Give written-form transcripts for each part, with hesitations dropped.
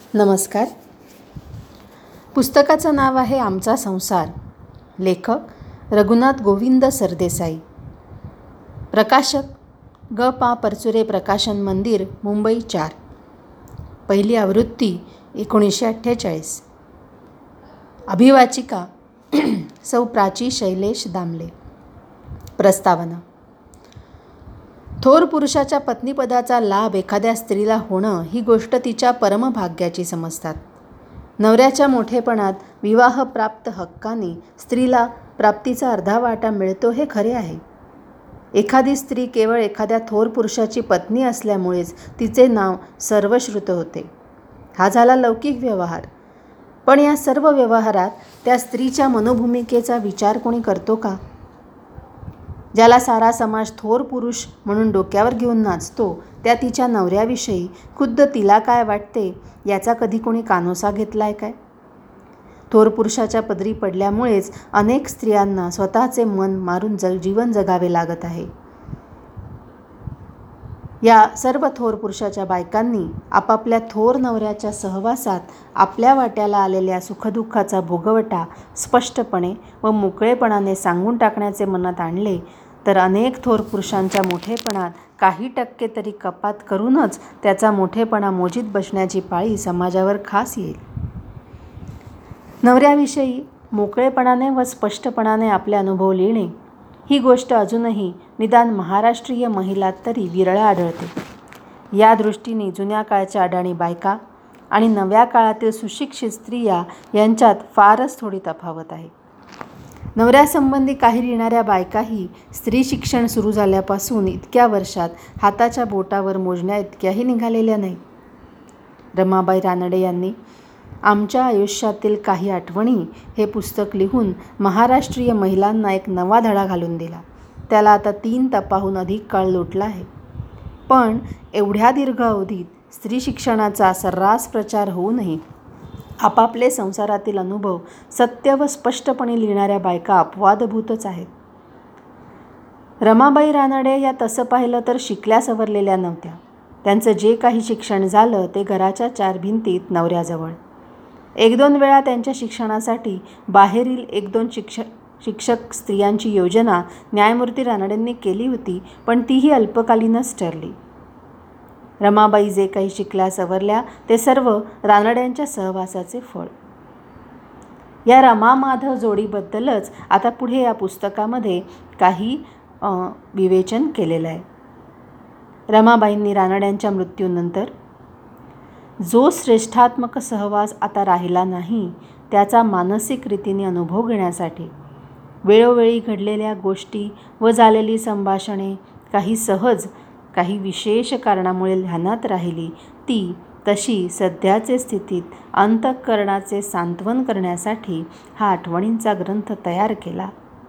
नमस्कार. पुस्तकाचं नाव आहे आमचा संसार. लेखक रघुनाथ गोविंद सरदेसाई. प्रकाशक ग पा परचुरे प्रकाशन मंदिर, मुंबई 4. पहिली आवृत्ती 1948. अभिवाचिका सौ प्राची शैलेश दामले. प्रस्तावना. थोर पुरुषाच्या पत्नीपदाचा लाभ एखाद्या स्त्रीला होणं ही गोष्ट तिच्या परमभाग्याची समजतात. नवऱ्याच्या मोठेपणात विवाहप्राप्त हक्काने स्त्रीला प्राप्तीचा अर्धा वाटा मिळतो हे खरे आहे. एखादी स्त्री केवळ एखाद्या थोर पुरुषाची पत्नी असल्यामुळेच तिचे नाव सर्वश्रुत होते. हा झाला लौकिक व्यवहार. पण या सर्व व्यवहारात त्या स्त्रीच्या मनोभूमिकेचा विचार कोणी करतो का? ज्याला सारा समाज थोर पुरुष म्हणून डोक्यावर घेऊन नाचतो, त्या तिच्या नवऱ्याविषयी खुद्द तिला काय वाटते याचा कधी कोणी कानोसा घेतलाय काय? थोर पुरुषाच्या पदरी पडल्यामुळेच अनेक स्त्रियांना स्वतःचे मन मारून जीवन जगावे लागत आहे. या सर्व थोर पुरुषाच्या बायकांनी आपापल्या थोर नवऱ्याच्या सहवासात आपल्या वाट्याला आलेल्या सुखदुःखाचा भोगवटा स्पष्टपणे व मोकळेपणाने सांगून टाकण्याचे मनात आणले तर अनेक थोर पुरुषांच्या मोठेपणात काही टक्के तरी कपात करूनच त्याचा मोठेपणा मोजीत बसण्याची पाळी समाजावर खास येईल. नवऱ्याविषयी मोकळेपणाने व स्पष्टपणाने आपले अनुभव लिहिणे ही गोष्ट अजूनही निदान महाराष्ट्रीय महिलात तरी विरळ आढळते. या दृष्टीने जुन्या काळच्या अडाणी बायका आणि नव्या काळातील सुशिक्षित स्त्रिया यांच्यात फारच थोडी तफावत आहे. नवऱ्यासंबंधी काही लिहिणाऱ्या बायकाही स्त्री शिक्षण सुरू झाल्यापासून इतक्या वर्षात हाताच्या बोटावर मोजण्या इतक्याही निघालेल्या नाहीत. रमाबाई रानडे यांनी आमच्या आयुष्यातील काही आठवणी हे पुस्तक लिहून महाराष्ट्रीय महिलांना एक नवा धडा घालून दिला. त्याला आता 3 तपाहून अधिक काळ लोटला आहे. पण एवढ्या दीर्घ अवधीत स्त्री शिक्षणाचा सर्रास प्रचार होऊनही आपापले संसारातील अनुभव सत्य व स्पष्टपणे लिहिणाऱ्या बायका अपवादभूतच आहेत. रमाबाई रानडे या तसं पाहिलं तर शिकल्या सवरलेल्या नव्हत्या. त्यांचं जे काही शिक्षण झालं ते घराच्या 4 भिंतीत नवऱ्याजवळ. 1-2 वेळा त्यांच्या शिक्षणासाठी बाहेरील 1-2 शिक्षक स्त्रियांची योजना न्यायमूर्ती रानडेंनी केली होती, पण तीही अल्पकालीनच ठरली. रमाबाई जे काही शिकल्या सवरल्या ते सर्व रानड्यांच्या सहवासाचे फळ. या रमा माधव जोडीबद्दलच आता पुढे या पुस्तकामध्ये काही विवेचन केलेलं आहे. रमाबाईंनी रानड्यांच्या मृत्यूनंतर जो श्रेष्ठात्मक सहवास आता राहिला नाही त्याचा मानसिक रीतीने अनुभव घेण्यासाठी वेळोवेळी घडलेल्या गोष्टी व झालेली संभाषणे काही सहज काही विशेष कारणामुळे ध्यानात राहिली ती तशी सध्याचे स्थितीत अंतःकरणाचे सांत्वन करण्यासाठी हा आठवणींचा ग्रंथ तयार केला.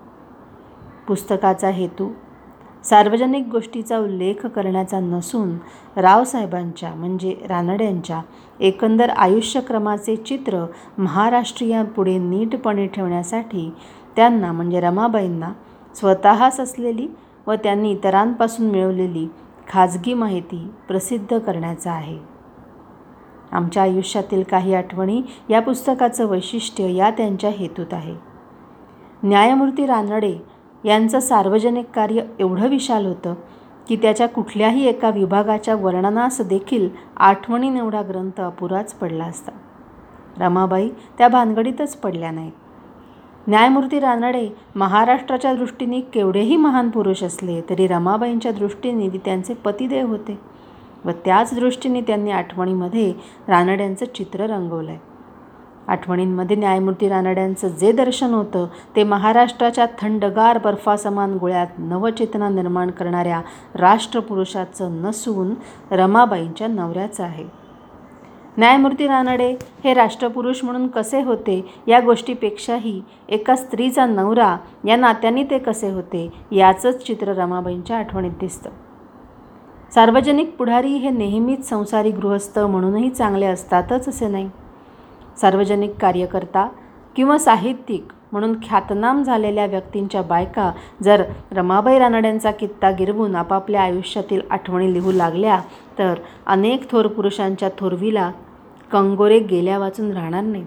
पुस्तकाचा हेतू सार्वजनिक गोष्टीचा उल्लेख करण्याचा नसून रावसाहेबांच्या म्हणजे रानड्यांच्या एकंदर आयुष्यक्रमाचे चित्र महाराष्ट्रीयांपुढे नीटपणे ठेवण्यासाठी त्यांना म्हणजे रमाबाईंना स्वतःच असलेली व त्यांनी इतरांपासून मिळवलेली खाजगी माहिती प्रसिद्ध करण्याचा आहे. आमच्या आयुष्यातील काही आठवणी या पुस्तकाचं वैशिष्ट्य या त्यांच्या हेतूत आहे. न्यायमूर्ती रानडे यांचं सार्वजनिक कार्य एवढं विशाल होतं की त्याच्या कुठल्याही एका विभागाच्या वर्णनास देखील आठवणीन एवढा ग्रंथ अपुराच पडला असता. रमाबाई त्या भानगडीतच पडल्या नाहीत. न्यायमूर्ती रानडे महाराष्ट्राच्या दृष्टीने केवढेही महान पुरुष असले तरी रमाबाईंच्या दृष्टीने ती त्यांचे पतिदेव होते व त्याच दृष्टीने त्यांनी आठवणीमध्ये रानड्यांचं चित्र रंगवलं आहे. आठवणींमध्ये न्यायमूर्ती रानड्यांचं जे दर्शन होतं ते महाराष्ट्राच्या थंडगार बर्फासमान गोळ्यात नवचेतना निर्माण करणाऱ्या राष्ट्रपुरुषाचं नसून रमाबाईंच्या नवऱ्याचं आहे. न्यायमूर्ती रानडे हे राष्ट्रपुरुष म्हणून कसे होते या गोष्टीपेक्षाही एका स्त्रीचा नवरा या नात्याने ते कसे होते याचंच चित्र रमाबाईंच्या आठवणीत दिसतं. सार्वजनिक पुढारी हे नेहमीच संसारी गृहस्थ म्हणूनही चांगले असतातच असे नाही. सार्वजनिक कार्यकर्ता किंवा साहित्यिक म्हणून ख्यातनाम झालेल्या व्यक्तींच्या बायका जर रमाबाई रानड्यांचा कित्ता गिरवून आपापल्या आयुष्यातील आठवणी लिहू लागल्या तर अनेक थोर पुरुषांच्या थोरवीला कंगोरे गेल्या वाचून राहणार नाही.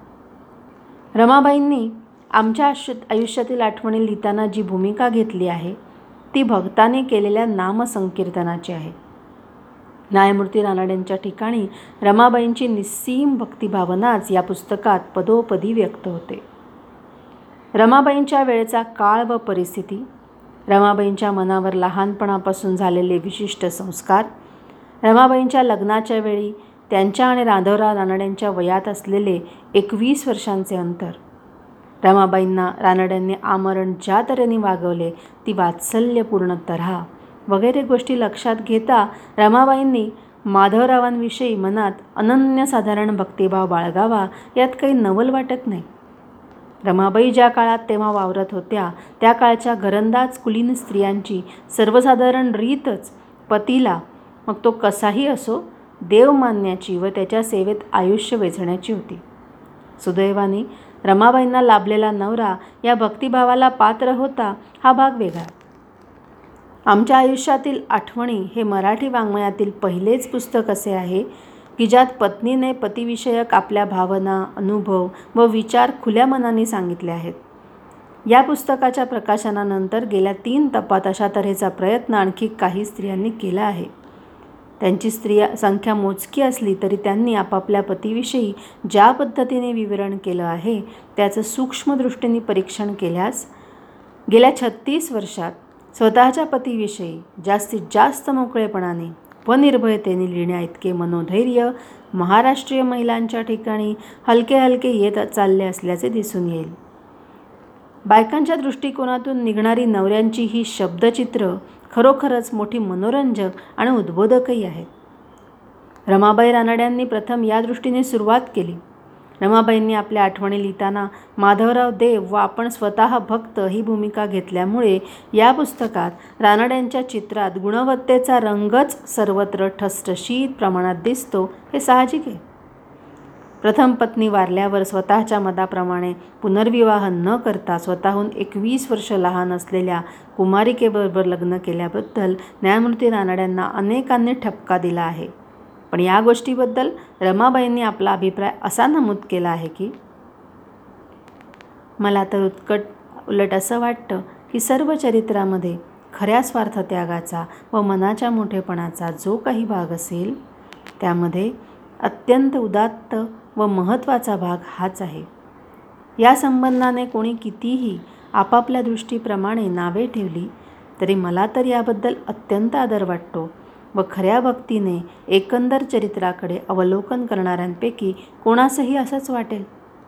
रमाबाईंनी आमच्या आयुष्यातील आठवणी लिहिताना जी भूमिका घेतली आहे ती भक्ताने केलेल्या नामसंकीर्तनाची आहे. न्यायमूर्ती रानडेंच्या ठिकाणी रमाबाईंची निस्सीम भक्तिभावनाच या पुस्तकात पदोपदी व्यक्त होते. रमाबाईंच्या वेळेचा काळ व परिस्थिती, रमाबाईंच्या मनावर लहानपणापासून झालेले विशिष्ट संस्कार, रमाबाईंच्या लग्नाच्या वेळी त्यांच्या आणि राघवराव रानडेंच्या वयात असलेले 21 वर्षांचे अंतर, रमाबाईंना रानड्यांनी आमरण ज्या तऱ्हेने वागवले ती वात्सल्यपूर्ण तऱ्हा वगैरे गोष्टी लक्षात घेता रमाबाईंनी माधवरावांविषयी मनात अनन्यसाधारण भक्तिभाव बाळगावा यात काही नवल वाटत नाही. रमाबाई ज्या काळात तेव्हा वावरत होत्या त्या काळच्या घरंदाज कुलीन स्त्रियांची सर्वसाधारण रीतच पतीला, मग तो कसाही असो, देव मानण्याची व त्याच्या सेवेत आयुष्य वेचण्याची होती. सुदैवाने रमाबाईंना लाभलेला नवरा या भक्तिभावाला पात्र होता हा भाग वेगळा. आमच्या आयुष्यातील आठवणी हे मराठी वाङ्मयातील पहिलेच पुस्तक असे आहे की ज्यात पत्नीने पतिविषयक आपल्या भावना, अनुभव व विचार खुल्या मनाने सांगितले आहेत. या पुस्तकाच्या प्रकाशनानंतर गेल्या 3 तपात अशा तऱ्हेचा प्रयत्न आणखी काही स्त्रियांनी केला आहे. त्यांची संख्या मोजकी असली तरी त्यांनी आपापल्या पतीविषयी ज्या पद्धतीने विवरण केलं आहे त्याचं सूक्ष्मदृष्टीने परीक्षण केल्यास गेल्या 36 वर्षात स्वतःच्या पतीविषयी जास्तीत जास्त मोकळेपणाने व निर्भयतेने लिहिण्या इतके मनोधैर्य महाराष्ट्रीय महिलांच्या ठिकाणी हलके हलके येत चालले असल्याचे दिसून येईल. बायकांच्या दृष्टिकोनातून निघणारी नवऱ्यांची ही शब्दचित्र खरोखरच मोठी मनोरंजक आणि उद्बोधकही आहेत. रमाबाई रानड्यांनी प्रथम या दृष्टीने सुरुवात केली. रमाबाईंनी आपल्या आठवणी लिहिताना माधवराव देव व आपण स्वतः भक्त ही भूमिका घेतल्यामुळे या पुस्तकात रानड्यांच्या चित्रात गुणवत्तेचा रंगच सर्वत्र ठसठशीत प्रमाणात दिसतो हे साहजिक आहे. प्रथम पत्नी वारल्यावर स्वतःच्या मताप्रमाणे पुनर्विवाह न करता स्वतःहून 21 वर्ष लहान असलेल्या कुमारिकेबरोबर लग्न केल्याबद्दल न्यायमूर्ती रानड्यांना अनेकांनी ठपका दिला आहे. पण या गोष्टीबद्दल रमाबाईंनी आपला अभिप्राय असा नमूद केला आहे की मला तर उलट असं वाटतं की सर्व चरित्रामध्ये खऱ्या स्वार्थत्यागाचा व मनाच्या मोठेपणाचा जो काही भाग असेल त्यामध्ये अत्यंत उदात्त व महत्त्वाचा भाग हाच आहे. या संबंधाने कोणी कितीही आपापल्या दृष्टीप्रमाणे नावे ठेवली तरी मला तर याबद्दल अत्यंत आदर वाटतो व खऱ्या भक्तीने एकंदर चरित्राकडे अवलोकन करणाऱ्यांपैकी कोणासही असंच वाटेल.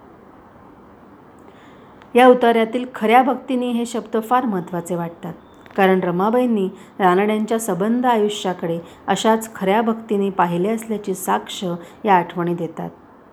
या उतार्यातील खऱ्या भक्तीने हे शब्द फार महत्त्वाचे वाटतात कारण रमाबाईंनी रानड्यांच्या सबंध आयुष्याकडे अशाच खऱ्या भक्तीने पाहिले असल्याची साक्ष या आठवणी देतात.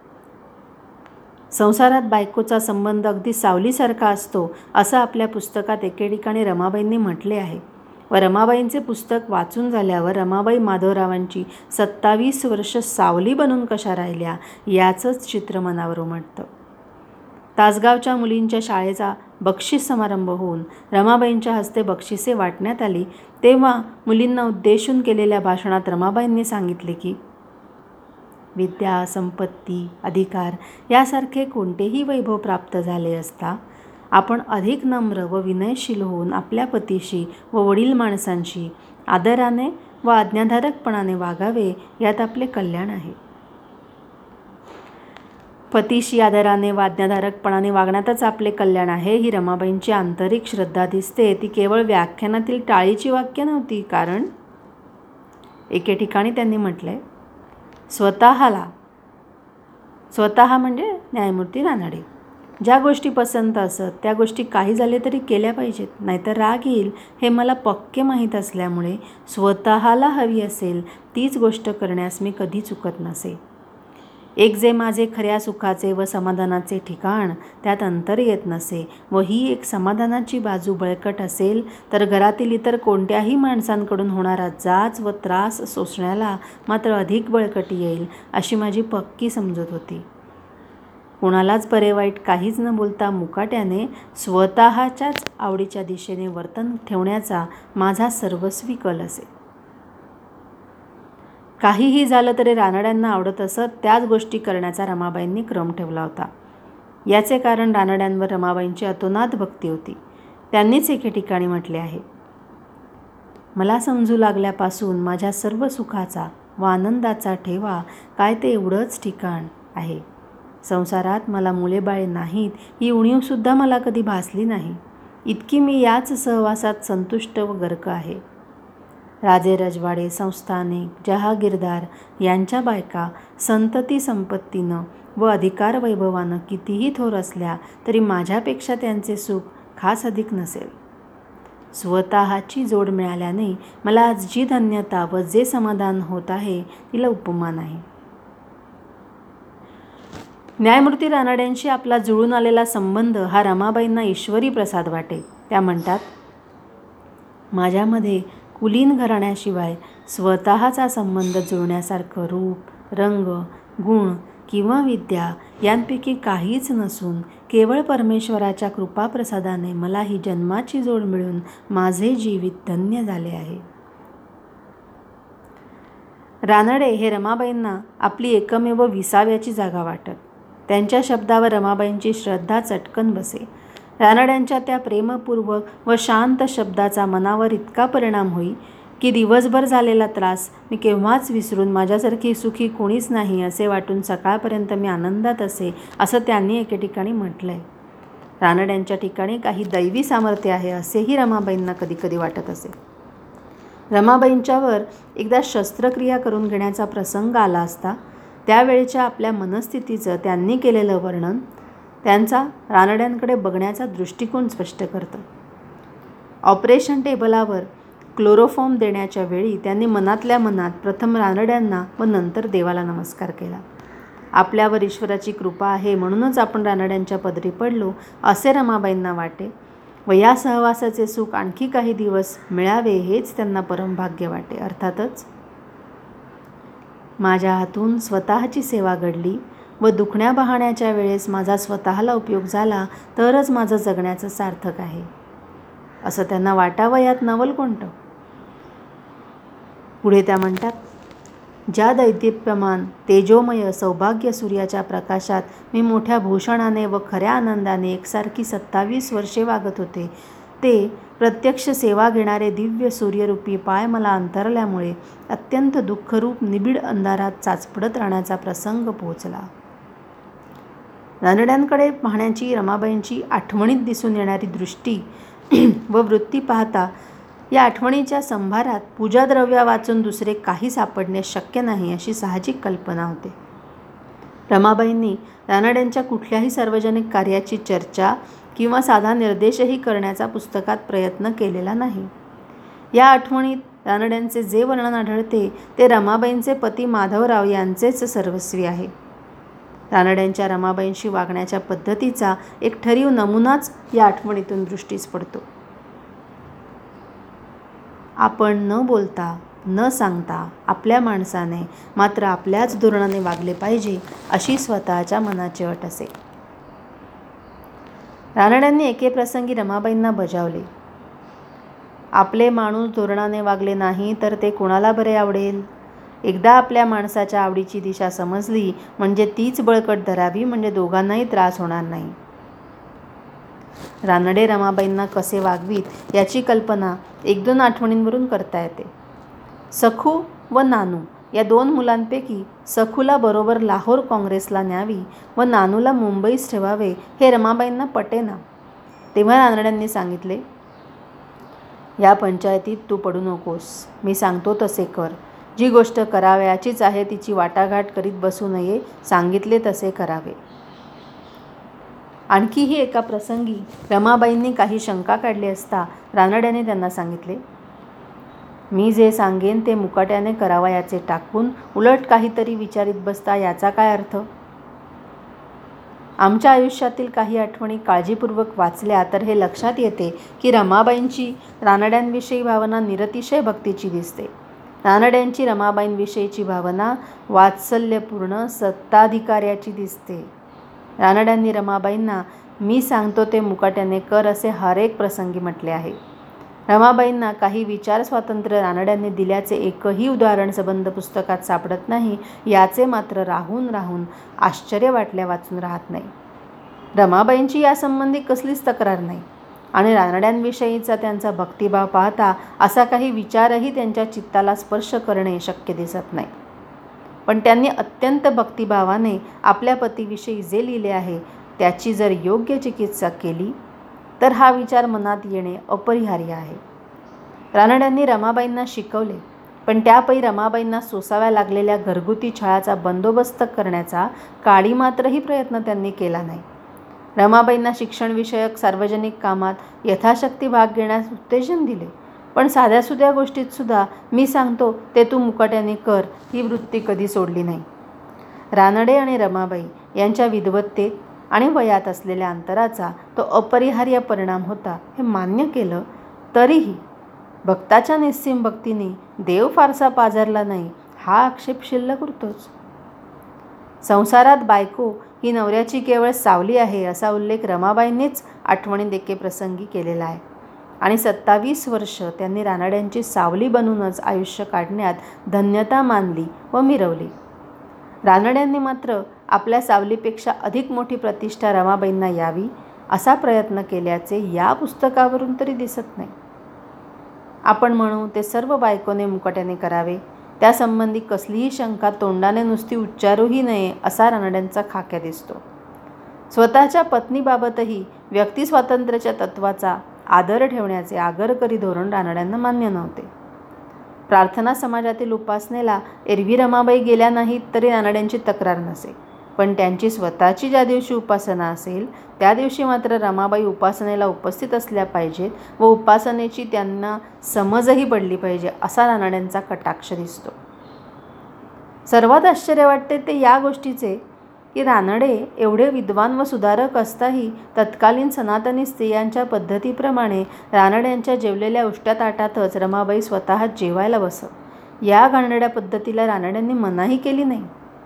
संसारात बायकोचा संबंध अगदी सावलीसारखा असतो असं आपल्या पुस्तकात एके ठिकाणी रमाबाईंनी म्हटले आहे व रमाबाईंचे पुस्तक वाचून झाल्यावर रमाबाई माधवरावांची 27 वर्ष सावली बनून कशा राहिल्या याचंच चित्र मनावर उमटतं. तासगावच्या मुलींच्या शाळेचा बक्षीस समारंभ होऊन रमाबाईंच्या हस्ते बक्षिसे वाटण्यात आली तेव्हा मुलींना उद्देशून केलेल्या भाषणात रमाबाईंनी सांगितले की विद्या, संपत्ती, अधिकार यासारखे कोणतेही वैभव प्राप्त झाले असता आपण अधिक नम्र व विनयशील होऊन आपल्या पतीशी व वडील माणसांशी आदराने व आज्ञाधारकपणाने वागावे यात आपले कल्याण आहे. पतीशी आदराने व आज्ञाधारकपणाने वागण्यातच आपले कल्याण आहे ही रमाबाईंची आंतरिक श्रद्धा दिसते. ती केवळ व्याख्यानातील टाळीची वाक्य नव्हती कारण एके ठिकाणी त्यांनी म्हटले स्वतः म्हणजे न्यायमूर्ती रानडे ज्या गोष्टी पसंत असत त्या गोष्टी काही झाले तरी केल्या पाहिजेत नाहीतर राग येईल हे मला पक्के माहीत असल्यामुळे स्वतःला हवी असेल तीच गोष्ट करण्यास मी कधी चुकत नसे. एक जे माझे खऱ्या सुखाचे व समाधानाचे ठिकाण त्यात अंतर येत नसे व ही एक समाधानाची बाजू बळकट असेल तर घरातील इतर कोणत्याही माणसांकडून होणारा जाच व त्रास सोसण्याला मात्र अधिक बळकटी येईल अशी माझी पक्की समजूत होती. कोणालाच बरे वाईट काहीच न बोलता मुकाट्याने स्वतःच्याच आवडीच्या दिशेने वर्तन ठेवण्याचा माझा सर्वस्वी कल असे. काहीही झालं तरी रानड्यांना आवडत असत त्याच गोष्टी करण्याचा रमाबाईंनी क्रम ठेवला होता. याचे कारण रानड्यांवर रमाबाईंची अतोनात भक्ती होती. त्यांनीच एके ठिकाणी म्हटले आहे, मला समजू लागल्यापासून माझ्या सर्व सुखाचा व आनंदाचा ठेवा काय ते एवढंच ठिकाण आहे. संसारात मला मुलेबाळे नाहीत ही उणीवसुद्धा मला कधी भासली नाही. इतकी मी याच सहवासात संतुष्ट व गर्क आहे. राजे रजवाडे, संस्थानिक, जहागीरदार यांच्या बायका संतती संपत्तीनं व अधिकार वैभवानं कितीही थोर असल्या तरी माझ्यापेक्षा त्यांचे सुख खास अधिक नसेल. स्वतःची जोड मिळाल्याने मला आज जी धन्यता व जे समाधान होत आहे तिला उपमा नाही. न्यायमूर्ती रानड्यांशी आपला जुळून आलेला संबंध हा रमाबाईंना ईश्वरी प्रसाद वाटे. त्या म्हणतात, माझ्यामध्ये कुलीन घराण्याशिवाय स्वतःचा संबंध जुळण्यासारखं रूप, रंग, गुण किंवा विद्या यांपैकी काहीच नसून केवळ परमेश्वराच्या कृपाप्रसादाने मला ही जन्माची जोड मिळून माझे जीवित धन्य झाले आहे. रानडे हे रमाबाईंना आपली एकमेव विसाव्याची जागा वाटत. त्यांच्या शब्दावर रमाबाईंची श्रद्धा चटकन बसे. रानड्यांच्या त्या प्रेमपूर्वक व शांत शब्दाचा मनावर इतका परिणाम होई की दिवसभर झालेला त्रास मी केव्हाच विसरून माझ्यासारखी सुखी कोणीच नाही असे वाटून सकाळपर्यंत मी आनंदात असे, असं त्यांनी एके ठिकाणी म्हटलं आहे. रानड्यांच्या ठिकाणी काही दैवी सामर्थ्य आहे असेही रमाबाईंना कधीकधी वाटत असे. रमाबाईंच्यावर एकदा शस्त्रक्रिया करून घेण्याचा प्रसंग आला असता त्यावेळेच्या आपल्या मनस्थितीचं त्यांनी केलेलं वर्णन त्यांचा रानड्यांकडे बघण्याचा दृष्टिकोन स्पष्ट करतं. ऑपरेशन टेबलावर क्लोरोफॉर्म देण्याच्या वेळी त्यांनी मनातल्या मनात प्रथम रानड्यांना व नंतर देवाला नमस्कार केला. आपल्यावर ईश्वराची कृपा आहे म्हणूनच आपण रानड्यांच्या पदरी पडलो असे रमाबाईंना वाटे व या सहवासाचे सुख आणखी काही दिवस मिळावे हेच त्यांना परमभाग्य वाटे. अर्थातच माझ्या हातून स्वतःची सेवा घडली व दुखण्या बहाण्याच्या वेळेस माझा स्वतःला उपयोग झाला तरच माझं जगण्याचं सार्थक आहे असं त्यांना वाटावं यात नवल कोणतं. पुढे त्या म्हणतात, ज्या दैदिप्यमान तेजोमय सौभाग्य सूर्याच्या प्रकाशात मी मोठ्या भूषणाने व खऱ्या आनंदाने एकसारखी 27 वर्षे वागत होते ते प्रत्यक्ष सेवा घेणारे दिव्य सूर्यरूपी पाय मला अंतरल्यामुळे अत्यंत दुःखरूप निबिड अंधारात चाचपडत राहण्याचा प्रसंग पोहोचला. रानड्यांकडे पाहण्याची रमाबाईंची आठवणीत दिसून येणारी दृष्टी व वृत्ती पाहता या आठवणीच्या संभारात पूजाद्रव्या वाचून दुसरे काही सापडणे शक्य नाही अशी साहजिक कल्पना होते. रमाबाईंनी रानड्यांच्या कुठल्याही सार्वजनिक कार्याची चर्चा किंवा साधा निर्देशही करण्याचा पुस्तकात प्रयत्न केलेला नाही. या आठवणीत रानड्यांचे जे वर्णन आढळते ते रमाबाईंचे पती माधवराव यांचेच सर्वस्वी आहे. रानड्यांच्या रमाबाईंशी वागण्याच्या पद्धतीचा एक ठरीव नमुनाच या आठवणीतून दृष्टीस पडतो. आपण न बोलता न सांगता आपल्या माणसाने मात्र आपल्याच धोरणाने वागले पाहिजे अशी स्वतःच्या मनाची अट असे. रानड्यांनी एके प्रसंगी रमाबाईंना बजावले, आपले माणूस धोरणाने वागले नाही तर ते कोणाला बरे आवडेल. एकदा आपल्या माणसाच्या आवडीची दिशा समजली म्हणजे तीच बळकट धरावी म्हणजे दोघांनाही त्रास होणार नाही. रानडे रमाबाईंना कसे वागवीत याची कल्पना 1-2 आठवणींवरून करता येते. सखू व नानू या 2 मुलांपैकी सखूला बरोबर लाहोर काँग्रेसला न्यावी व नानूला मुंबईस ठेवावे हे रमाबाईंना पटेना. तेव्हा रानड्यांनी सांगितले, या पंचायतीत तू पडू नकोस. मी सांगतो तसे कर. जी गोष्ट करावयाचीच आहे तिची वाटाघाट करीत बसू नये. सांगितले तसे करावे. आणखीही एका प्रसंगी रमाबाईंनी काही शंका काढली असता रानड्याने त्यांना सांगितले, मी जे सांगेन ते मुकाट्याने करावयाचे टाकून उलट काहीतरी विचारित बसता याचा काय अर्थ. आमच्या आयुष्यातील काही आठवणी काळजीपूर्वक वाचल्या तर हे लक्षात येते की रमाबाईंची रानड्यांविषयी भावना निरतिशय भक्तीची दिसते. रानड्यांची रमाबाईंविषयीची भावना वात्सल्यपूर्ण सत्ताधिकाऱ्याची दिसते. रानड्यांनी रमाबाईंना मी सांगतो ते मुकाट्याने कर असे हर एक प्रसंगी म्हटले आहे. रमाबाईंना काही विचार स्वातंत्र्य रानड्यांनी दिल्याचे एकही उदाहरण सबंध पुस्तकात सापडत नाही, याचे मात्र राहून राहून आश्चर्य वाटल्या वाचून राहत नाही. रमाबाईंची यासंबंधी कसलीच तक्रार नाही आणि रानड्यांविषयीचा त्यांचा भक्तिभाव पाहता असा काही विचारही त्यांच्या चित्ताला स्पर्श करणे शक्य दिसत नाही. पण त्यांनी अत्यंत भक्तिभावाने आपल्या पतीविषयी जे लिहिले आहे त्याची जर योग्य चिकित्सा केली तर हा विचार मनात येणे अपरिहार्य आहे. रानड्यांनी रमाबाईंना शिकवले, पण त्यापैकी रमाबाईंना सोसाव्या लागलेल्या घरगुती छळाचा बंदोबस्त करण्याचा काळी मात्रही प्रयत्न त्यांनी केला नाही. रमाबाईंना शिक्षणविषयक सार्वजनिक कामात यथाशक्ती भाग घेण्यास उत्तेजन दिले, पण साध्यासुध्या गोष्टीत सुद्धा मी सांगतो ते तू मुकाट्याने कर ही वृत्ती कधी सोडली नाही. रानडे आणि रमाबाई यांच्या विद्वत्तेत आणि वयात असलेल्या अंतराचा तो अपरिहार्य परिणाम होता हे मान्य केलं तरीही भक्ताच्या निस्सीम भक्तीने देव फारसा पाझरला नाही हा आक्षेप शिल्लक उरतोच. संसारात बायको ही नवऱ्याची केवळ सावली आहे असा उल्लेख रमाबाईंनीच आठवणी देके प्रसंगी केलेला आहे आणि 27 वर्ष त्यांनी रानड्यांची सावली बनूनच आयुष्य काढण्यात धन्यता मानली व मिरवली. रानड्यांनी मात्र आपल्या सावलीपेक्षा अधिक मोठी प्रतिष्ठा रमाबाईंना यावी असा प्रयत्न केल्याचे या पुस्तकावरून तरी दिसत नाही. आपण म्हणू ते सर्व बायकोने मुकाट्याने करावे, त्यासंबंधी कसलीही शंका तोंडाने नुसती उच्चारूही नये असा रानड्यांचा खाक्या दिसतो. स्वतःच्या पत्नीबाबतही व्यक्तिस्वातंत्र्याच्या तत्वाचा आदर ठेवण्याचे आगरकरी धोरण रानड्यांना मान्य नव्हते. प्रार्थना समाजातील उपासनेला एरवी रमाबाई गेल्या नाहीत तरी रानड्यांची तक्रार नसे, पण त्यांची स्वतःची ज्या दिवशी उपासना असेल त्या दिवशी मात्र रमाबाई उपासनेला उपस्थित असल्या पाहिजेत व उपासनेची त्यांना समजही पडली पाहिजे असा रानड्यांचा कटाक्ष दिसतो. सर्वात आश्चर्य वाटते ते या गोष्टीचे की रानडे एवढे विद्वान व सुधारक असताही तत्कालीन सनातनी स्त्रियांच्या पद्धतीप्रमाणे रानड्यांच्या जेवलेल्या उष्ट्या ताटातच रमाबाई स्वतः जेवायला बसत. या घाणेरड्या पद्धतीला रानड्यांनी मनाही केली नाही.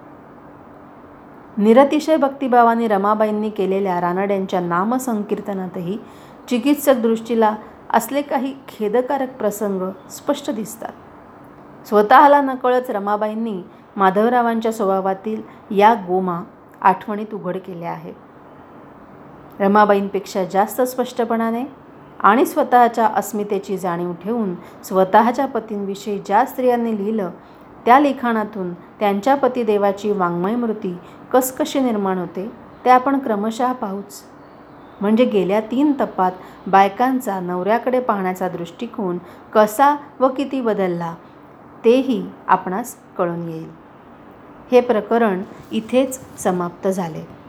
निरतिशय भक्तिभावाने रमाबाईंनी केलेल्या रानड्यांच्या नामसंकीर्तनातही चिकित्सक दृष्टीला असले काही खेदकारक प्रसंग स्पष्ट दिसतात. स्वतःला नकळत रमाबाईंनी माधवरावांच्या स्वभावातील या गोमा आठवणीत उघड केल्या आहेत. रमाबाईंपेक्षा जास्त स्पष्टपणाने आणि स्वतःच्या अस्मितेची जाणीव ठेवून स्वतःच्या पतींविषयी ज्या स्त्रियांनी लिहिलं त्या लिखाणातून त्यांच्या पतिदेवाची वाङ्मय मूर्ती कसकशी निर्माण होते ते आपण क्रमशः पाहूच. म्हणजे गेल्या 3 तपात बायकांचा नवऱ्याकडे पाहण्याचा दृष्टिकोन कसा व किती बदलला तेही आपणास कळून येईल. हे प्रकरण इथेच समाप्त झाले.